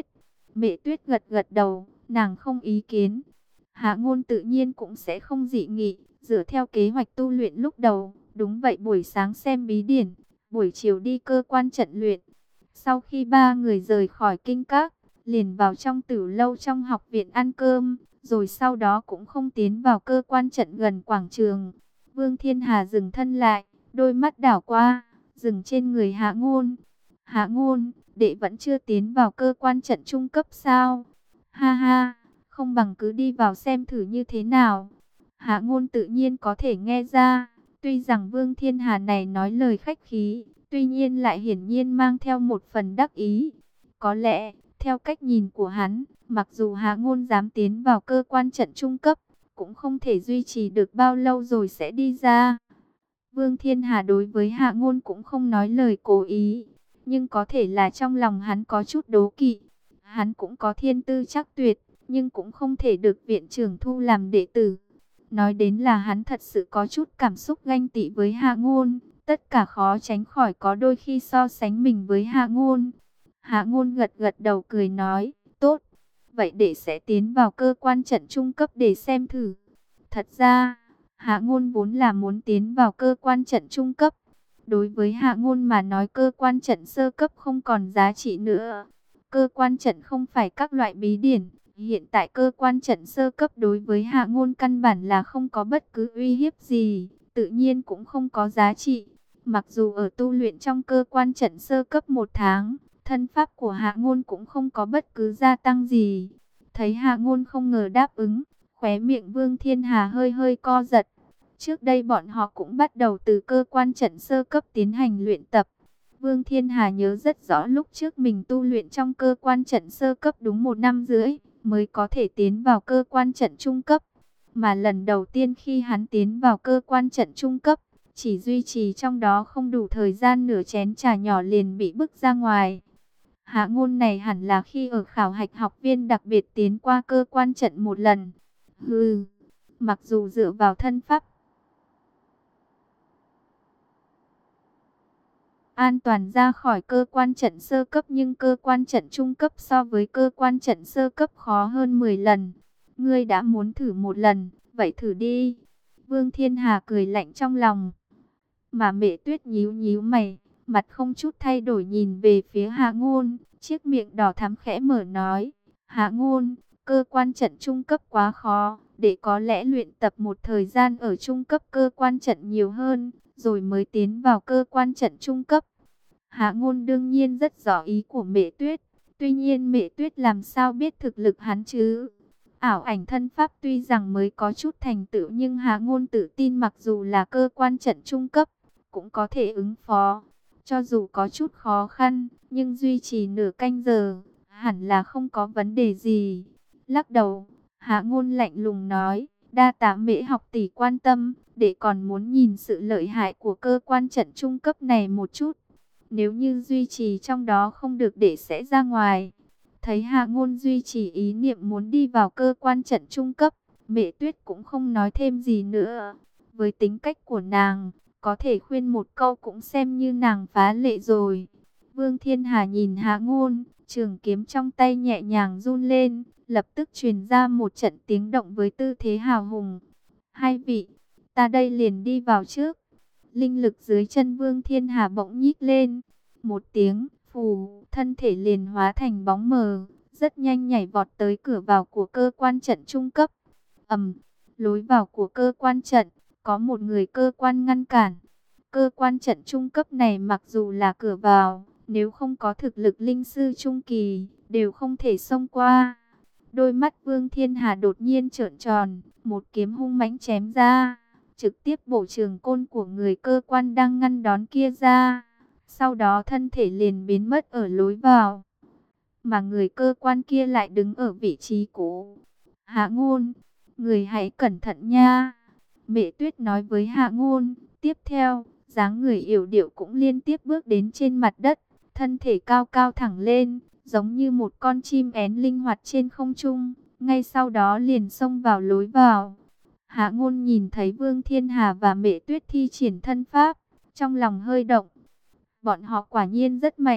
Mẹ Tuyết gật gật đầu, nàng không ý kiến. Hạ Ngôn tự nhiên cũng sẽ không dị nghị, dựa theo kế hoạch tu luyện lúc đầu. Đúng vậy, buổi sáng xem bí điển, buổi chiều đi cơ quan trận luyện. Sau khi ba người rời khỏi kinh các, liền vào trong tử lâu trong học viện ăn cơm, rồi sau đó cũng không tiến vào cơ quan trận gần quảng trường. Vương Thiên Hà dừng thân lại, đôi mắt đảo qua, dừng trên người Hạ Ngôn. Hạ Ngôn, đệ vẫn chưa tiến vào cơ quan trận trung cấp sao? Ha ha, không bằng cứ đi vào xem thử như thế nào. Hạ Ngôn tự nhiên có thể nghe ra, tuy rằng Vương Thiên Hà này nói lời khách khí, tuy nhiên lại hiển nhiên mang theo một phần đắc ý. Có lẽ, theo cách nhìn của hắn, mặc dù Hạ Ngôn dám tiến vào cơ quan trận trung cấp, cũng không thể duy trì được bao lâu rồi sẽ đi ra. Vương Thiên Hà đối với Hạ Ngôn cũng không nói lời cố ý, nhưng có thể là trong lòng hắn có chút đố kỵ. Hắn cũng có thiên tư chắc tuyệt, nhưng cũng không thể được viện trưởng thu làm đệ tử. Nói đến là hắn thật sự có chút cảm xúc ganh tị với Hạ Ngôn, tất cả khó tránh khỏi có đôi khi so sánh mình với Hạ Ngôn. Hạ Ngôn gật gật đầu cười nói, tốt, vậy đệ sẽ tiến vào cơ quan trận trung cấp để xem thử. Thật ra, Hạ Ngôn vốn là muốn tiến vào cơ quan trận trung cấp. Đối với Hạ Ngôn mà nói, cơ quan trận sơ cấp không còn giá trị nữa. Cơ quan trận không phải các loại bí điển. Hiện tại cơ quan trận sơ cấp đối với Hạ Ngôn căn bản là không có bất cứ uy hiếp gì, tự nhiên cũng không có giá trị. Mặc dù ở tu luyện trong cơ quan trận sơ cấp 1 tháng, thân pháp của Hạ Ngôn cũng không có bất cứ gia tăng gì. Thấy Hạ Ngôn không ngờ đáp ứng, khóe miệng Vương Thiên Hà hơi hơi co giật. Trước đây bọn họ cũng bắt đầu từ cơ quan trận sơ cấp tiến hành luyện tập. Vương Thiên Hà nhớ rất rõ lúc trước mình tu luyện trong cơ quan trận sơ cấp đúng 1 năm rưỡi mới có thể tiến vào cơ quan trận trung cấp. Mà lần đầu tiên khi hắn tiến vào cơ quan trận trung cấp, chỉ duy trì trong đó không đủ thời gian nửa chén trà nhỏ liền bị bức ra ngoài. Hạ Ngôn này hẳn là khi ở khảo hạch học viên đặc biệt tiến qua cơ quan trận một lần. Hừ, mặc dù dựa vào thân pháp an toàn ra khỏi cơ quan trận sơ cấp, nhưng cơ quan trận trung cấp so với cơ quan trận sơ cấp khó hơn 10 lần. Ngươi đã muốn thử một lần, vậy thử đi. Vương Thiên Hà cười lạnh trong lòng. Mà Mễ Tuyết nhíu nhíu mày, mặt không chút thay đổi nhìn về phía Hạ Ngôn, chiếc miệng đỏ thắm khẽ mở nói, Hạ Ngôn, cơ quan trận trung cấp quá khó, để có lẽ luyện tập một thời gian ở trung cấp cơ quan trận nhiều hơn, rồi mới tiến vào cơ quan trận trung cấp. Hạ Ngôn đương nhiên rất rõ ý của Mễ Tuyết, tuy nhiên Mễ Tuyết làm sao biết thực lực hắn chứ? Ảo ảnh thân pháp tuy rằng mới có chút thành tựu, nhưng Hạ Ngôn tự tin mặc dù là cơ quan trận trung cấp, cũng có thể ứng phó. Cho dù có chút khó khăn, nhưng duy trì nửa canh giờ, hẳn là không có vấn đề gì. Lắc đầu, Hạ Ngôn lạnh lùng nói, đa tạ Mễ học tỷ quan tâm, để còn muốn nhìn sự lợi hại của cơ quan trận trung cấp này một chút. Nếu như duy trì trong đó không được để sẽ ra ngoài. Thấy Hạ Ngôn duy trì ý niệm muốn đi vào cơ quan trận trung cấp, Mễ Tuyết cũng không nói thêm gì nữa. Với tính cách của nàng, có thể khuyên một câu cũng xem như nàng phá lệ rồi. Vương Thiên Hà nhìn Hạ Ngôn, trường kiếm trong tay nhẹ nhàng run lên, lập tức truyền ra một trận tiếng động với tư thế hào hùng. Hai vị, ta đây liền đi vào trước. Linh lực dưới chân Vương Thiên Hà bỗng nhích lên. Một tiếng, phù, thân thể liền hóa thành bóng mờ, rất nhanh nhảy vọt tới cửa vào của cơ quan trận trung cấp. Lối vào của cơ quan trận, có một người cơ quan ngăn cản. Cơ quan trận trung cấp này mặc dù là cửa vào, nếu không có thực lực linh sư trung kỳ, đều không thể xông qua. Đôi mắt Vương Thiên Hà đột nhiên trợn tròn, một kiếm hung mãnh chém ra, trực tiếp bổ trường côn của người cơ quan đang ngăn đón kia ra. Sau đó thân thể liền biến mất ở lối vào, mà người cơ quan kia lại đứng ở vị trí cũ. Hạ Ngôn, người hãy cẩn thận nha. Mễ Tuyết nói với Hạ Ngôn. Tiếp theo, dáng người yểu điệu cũng liên tiếp bước đến trên mặt đất, thân thể cao cao thẳng lên, giống như một con chim én linh hoạt trên không trung. Ngay sau đó liền xông vào lối vào. Hạ Ngôn nhìn thấy Vương Thiên Hà và Mễ Tuyết thi triển thân pháp, trong lòng hơi động. Bọn họ quả nhiên rất mạnh,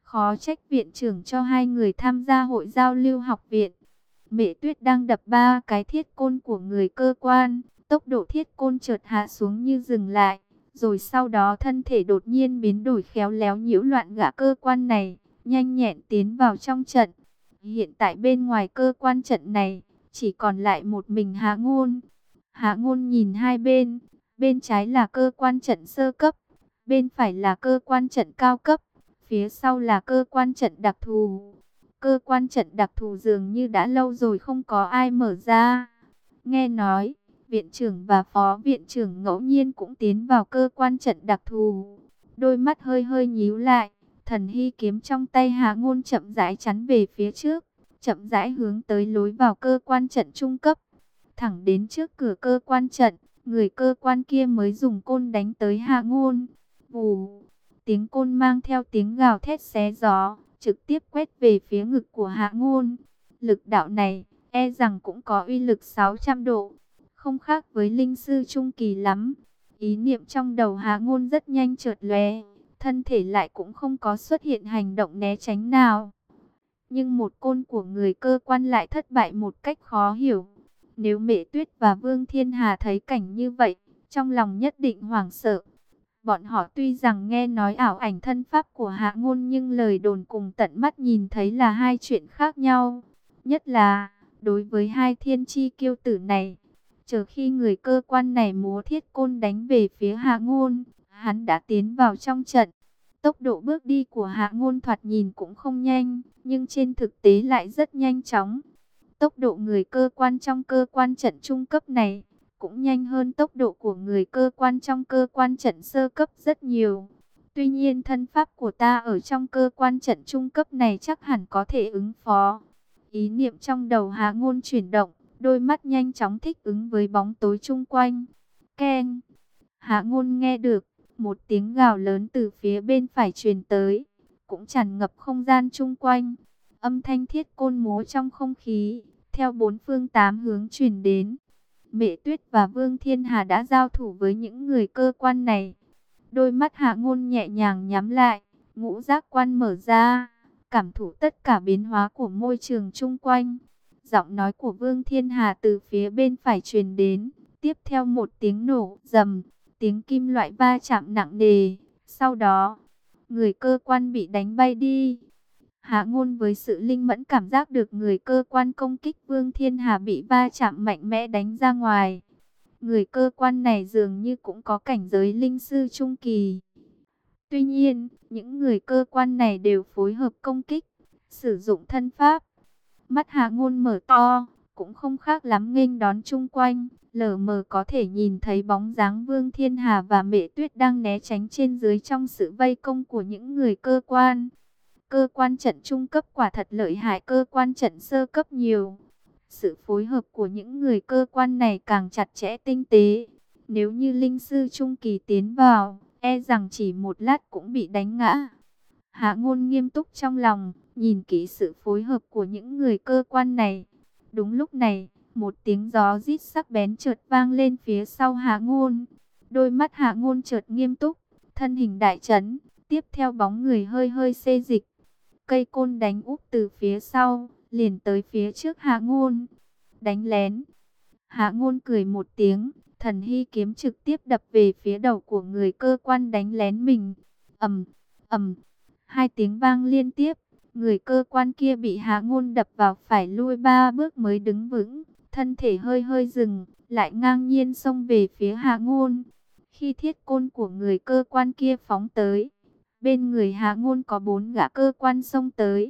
Khó trách viện trưởng cho hai người tham gia hội giao lưu học viện. Mẹ Tuyết đang đập ba cái thiết côn của người cơ quan. Tốc độ thiết côn chợt hạ xuống như dừng lại. Rồi sau đó thân thể đột nhiên biến đổi khéo léo nhiễu loạn gã cơ quan này. Nhanh nhẹn tiến vào trong trận. Hiện tại bên ngoài cơ quan trận này, chỉ còn lại một mình Hạ Ngôn. Hạ Ngôn nhìn hai bên. Bên trái là cơ quan trận sơ cấp. Bên phải là cơ quan trận cao cấp. Phía sau là cơ quan trận đặc thù. Cơ quan trận đặc thù dường như đã lâu rồi không có ai mở ra. Nghe nói, viện trưởng và phó viện trưởng ngẫu nhiên cũng tiến vào cơ quan trận đặc thù. Đôi mắt hơi hơi nhíu lại, thần hy kiếm trong tay Hạ Ngôn chậm rãi chắn về phía trước, chậm rãi hướng tới lối vào cơ quan trận trung cấp. Thẳng đến trước cửa cơ quan trận, người cơ quan kia mới dùng côn đánh tới Hạ Ngôn. Vù, tiếng côn mang theo tiếng gào thét xé gió, trực tiếp quét về phía ngực của Hạ Ngôn. Lực đạo này, e rằng cũng có uy lực 600 độ, không khác với linh sư trung kỳ lắm. Ý niệm trong đầu Hạ Ngôn rất nhanh chợt lóe, thân thể lại cũng không có xuất hiện hành động né tránh nào. Nhưng một côn của người cơ quan lại thất bại một cách khó hiểu. Nếu Mễ Tuyết và Vương Thiên Hà thấy cảnh như vậy, trong lòng nhất định hoảng sợ. Bọn họ tuy rằng nghe nói ảo ảnh thân pháp của Hạ Ngôn, nhưng lời đồn cùng tận mắt nhìn thấy là hai chuyện khác nhau. Nhất là, đối với hai thiên chi kiêu tử này, chờ khi người cơ quan này múa thiết côn đánh về phía Hạ Ngôn, hắn đã tiến vào trong trận. Tốc độ bước đi của Hạ Ngôn thoạt nhìn cũng không nhanh, nhưng trên thực tế lại rất nhanh chóng. Tốc độ người cơ quan trong cơ quan trận trung cấp này cũng nhanh hơn tốc độ của người cơ quan trong cơ quan trận sơ cấp rất nhiều. Tuy nhiên thân pháp của ta ở trong cơ quan trận trung cấp này chắc hẳn có thể ứng phó. Ý niệm trong đầu Hạ Ngôn chuyển động, đôi mắt nhanh chóng thích ứng với bóng tối chung quanh. Keng! Hạ Ngôn nghe được một tiếng gào lớn từ phía bên phải truyền tới, cũng tràn ngập không gian chung quanh. Âm thanh thiết côn múa trong không khí, theo bốn phương tám hướng truyền đến. Mễ Tuyết và Vương Thiên Hà đã giao thủ với những người cơ quan này. Đôi mắt Hạ Ngôn nhẹ nhàng nhắm lại, ngũ giác quan mở ra, cảm thụ tất cả biến hóa của môi trường chung quanh. Giọng nói của Vương Thiên Hà từ phía bên phải truyền đến, tiếp theo một tiếng nổ rầm, tiếng kim loại va chạm nặng nề. Sau đó, người cơ quan bị đánh bay đi. Hạ Ngôn với sự linh mẫn cảm giác được người cơ quan công kích Vương Thiên Hà bị va chạm mạnh mẽ đánh ra ngoài. Người cơ quan này dường như cũng có cảnh giới linh sư trung kỳ. Tuy nhiên, những người cơ quan này đều phối hợp công kích, sử dụng thân pháp. Mắt Hạ Ngôn mở to, cũng không khác lắm nghênh đón chung quanh. Lờ mờ có thể nhìn thấy bóng dáng Vương Thiên Hà và Mễ Tuyết đang né tránh trên dưới trong sự vây công của những người cơ quan. Cơ quan trận trung cấp quả thật lợi hại cơ quan trận sơ cấp nhiều. Sự phối hợp của những người cơ quan này càng chặt chẽ tinh tế. Nếu như linh sư trung kỳ tiến vào, e rằng chỉ một lát cũng bị đánh ngã. Hạ Ngôn nghiêm túc trong lòng, nhìn kỹ sự phối hợp của những người cơ quan này. Đúng lúc này, một tiếng gió rít sắc bén chợt vang lên phía sau Hạ Ngôn. Đôi mắt Hạ Ngôn chợt nghiêm túc, thân hình đại chấn, tiếp theo bóng người hơi hơi xê dịch. Cây côn đánh úp từ phía sau, liền tới phía trước Hạ Ngôn. Đánh lén. Hạ Ngôn cười một tiếng, thần hy kiếm trực tiếp đập về phía đầu của người cơ quan đánh lén mình. Ầm, ầm, hai tiếng vang liên tiếp. Người cơ quan kia bị Hạ Ngôn đập vào phải lui 3 bước mới đứng vững. Thân thể hơi hơi dừng, lại ngang nhiên xông về phía Hạ Ngôn. Khi thiết côn của người cơ quan kia phóng tới, bên người Hạ Ngôn có 4 gã cơ quan xông tới.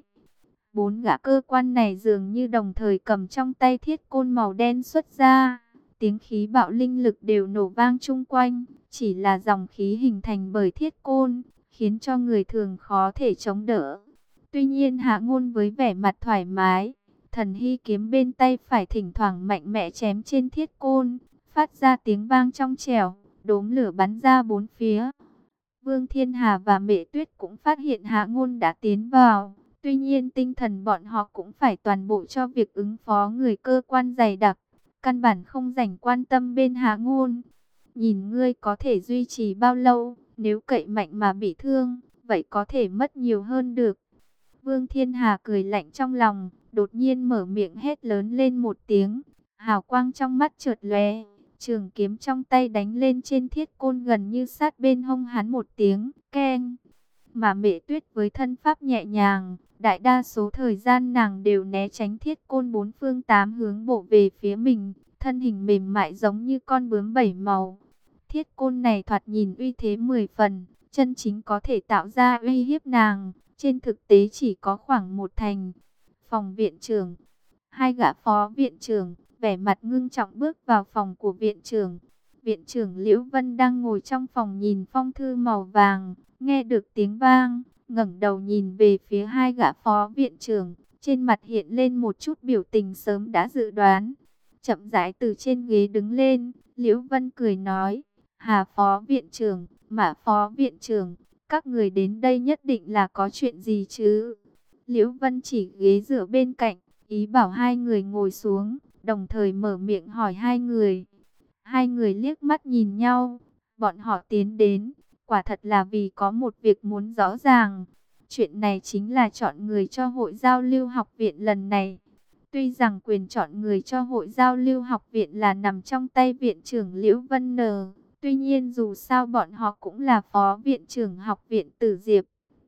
4 gã cơ quan này dường như đồng thời cầm trong tay thiết côn màu đen xuất ra. Tiếng khí bạo linh lực đều nổ vang chung quanh. Chỉ là dòng khí hình thành bởi thiết côn, khiến cho người thường khó thể chống đỡ. Tuy nhiên Hạ Ngôn với vẻ mặt thoải mái, thần hy kiếm bên tay phải thỉnh thoảng mạnh mẽ chém trên thiết côn, phát ra tiếng vang trong trẻo, đốm lửa bắn ra bốn phía. Vương Thiên Hà và Mễ Tuyết cũng phát hiện Hạ Ngôn đã tiến vào. Tuy nhiên tinh thần bọn họ cũng phải toàn bộ cho việc ứng phó người cơ quan dày đặc. Căn bản không rảnh quan tâm bên Hạ Ngôn. Nhìn ngươi có thể duy trì bao lâu, nếu cậy mạnh mà bị thương, vậy có thể mất nhiều hơn được. Vương Thiên Hà cười lạnh trong lòng, đột nhiên mở miệng hét lớn lên một tiếng. Hào quang trong mắt chợt lóe, trường kiếm trong tay đánh lên trên thiết côn gần như sát bên hông hắn một tiếng, keng. Mà Mễ Tuyết với thân pháp nhẹ nhàng, đại đa số thời gian nàng đều né tránh thiết côn bốn phương tám hướng bổ về phía mình, thân hình mềm mại giống như con bướm bảy màu. Thiết côn này thoạt nhìn uy thế 10 phần, chân chính có thể tạo ra uy hiếp nàng, trên thực tế chỉ có khoảng một thành. Phòng viện trưởng, hai gã phó viện trưởng, vẻ mặt ngưng trọng bước vào phòng của viện trưởng. Viện trưởng Liễu Vân đang ngồi trong phòng nhìn phong thư màu vàng, nghe được tiếng vang, ngẩng đầu nhìn về phía hai gã phó viện trưởng, trên mặt hiện lên một chút biểu tình sớm đã dự đoán. Chậm rãi từ trên ghế đứng lên, Liễu Vân cười nói, Hà phó viện trưởng, Mã phó viện trưởng, các người đến đây nhất định là có chuyện gì chứ? Liễu Vân chỉ ghế dựa bên cạnh, ý bảo hai người ngồi xuống, đồng thời mở miệng hỏi hai người. Hai người liếc mắt nhìn nhau, bọn họ tiến đến, quả thật là vì có một việc muốn rõ ràng. Chuyện này chính là chọn người cho hội giao lưu học viện lần này. Tuy rằng quyền chọn người cho hội giao lưu học viện là nằm trong tay viện trưởng Liễu Vân Nờ, tuy nhiên dù sao bọn họ cũng là phó viện trưởng học viện Tử Diệp.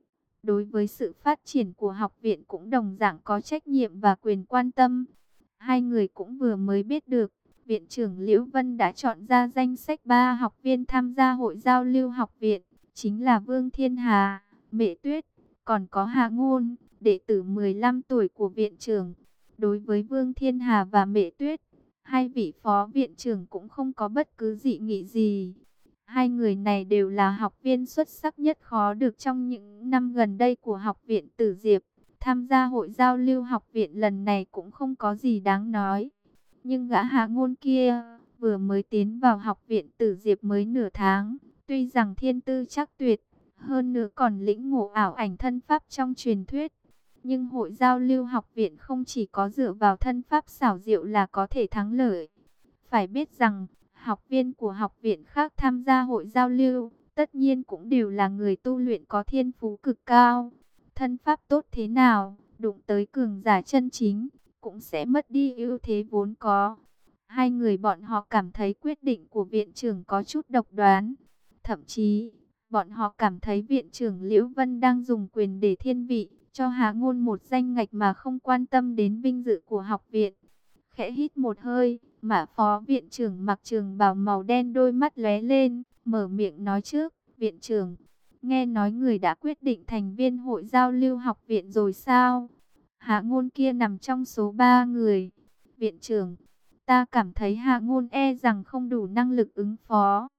Đối với sự phát triển của học viện cũng đồng dạng có trách nhiệm và quyền quan tâm. Hai người cũng vừa mới biết được, viện trưởng Liễu Vân đã chọn ra danh sách 3 học viên tham gia hội giao lưu học viện, chính là Vương Thiên Hà, Mễ Tuyết, còn có Hạ Ngôn, đệ tử 15 tuổi của viện trưởng. Đối với Vương Thiên Hà và Mễ Tuyết, hai vị phó viện trưởng cũng không có bất cứ dị nghị gì. Hai người này đều là học viên xuất sắc nhất khó được trong những năm gần đây của học viện Tử Diệp. Tham gia hội giao lưu học viện lần này cũng không có gì đáng nói. Nhưng gã Hạ Ngôn kia vừa mới tiến vào học viện Tử Diệp mới nửa tháng. Tuy rằng thiên tư chắc tuyệt, hơn nữa còn lĩnh ngộ ảo ảnh thân pháp trong truyền thuyết. Nhưng hội giao lưu học viện không chỉ có dựa vào thân pháp xảo diệu là có thể thắng lợi. Phải biết rằng, học viên của học viện khác tham gia hội giao lưu, tất nhiên cũng đều là người tu luyện có thiên phú cực cao. Thân pháp tốt thế nào, đụng tới cường giả chân chính, cũng sẽ mất đi ưu thế vốn có. Hai người bọn họ cảm thấy quyết định của viện trưởng có chút độc đoán. Thậm chí, bọn họ cảm thấy viện trưởng Liễu Vân đang dùng quyền để thiên vị, cho Hạ Ngôn một danh ngạch mà không quan tâm đến vinh dự của học viện. Khẽ hít một hơi, Mã phó viện trưởng mặc trường bào màu đen đôi mắt lóe lên, mở miệng nói trước, viện trưởng, nghe nói người đã quyết định thành viên hội giao lưu học viện rồi sao? Hạ Ngôn kia nằm trong số 3 người. Viện trưởng, ta cảm thấy Hạ Ngôn e rằng không đủ năng lực ứng phó.